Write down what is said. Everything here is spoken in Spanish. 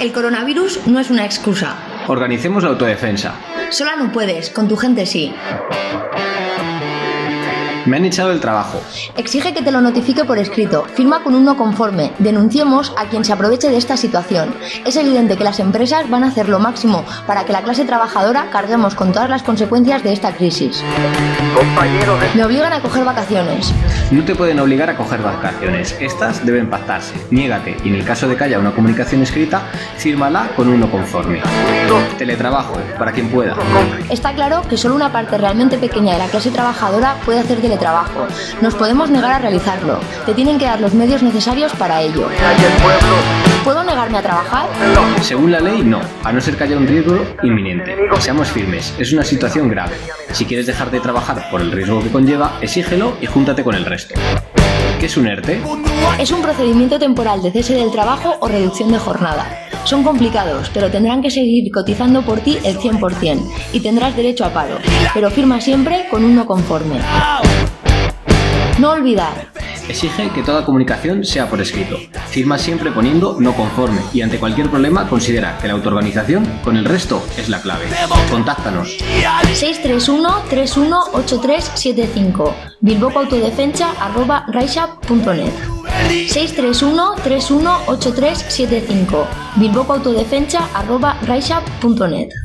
El coronavirus no es una excusa. Organicemos la autodefensa. Sola no puedes, con tu gente sí. Me han echado del trabajo. Exige que te lo notifique por escrito. Firma con un no conforme. Denunciemos a quien se aproveche de esta situación. Es evidente que las empresas van a hacer lo máximo para que la clase trabajadora carguemos con todas las consecuencias de esta crisis. Me obligan a coger vacaciones. No te pueden obligar a coger vacaciones. Estas deben pactarse. Niégate y en el caso de que haya una comunicación escrita, fírmala con un no conforme. Teletrabajo, para quien pueda. Está claro que solo una parte realmente pequeña de la clase trabajadora puede hacer teletrabajo. Nos podemos negar a realizarlo. Te tienen que dar los medios necesarios para ello. ¿Puedo negarme a trabajar? Según la ley, no, a no ser que haya un riesgo inminente. Seamos firmes, es una situación grave. Si quieres dejar de trabajar por el riesgo que conlleva, exígelo y júntate con el resto. ¿Qué es un ERTE? Es un procedimiento temporal de cese del trabajo o reducción de jornada. Son complicados, pero tendrán que seguir cotizando por ti el 100% y tendrás derecho a paro, pero firma siempre con un no conforme. No olvidar. Exige que toda comunicación sea por escrito. Firma siempre poniendo no conforme y ante cualquier problema considera que la autoorganización con el resto es la clave. Contáctanos. 631-318375 bilbocoautodefensa@raishap.net 631-318375 bilbocoautodefensa@raishap.net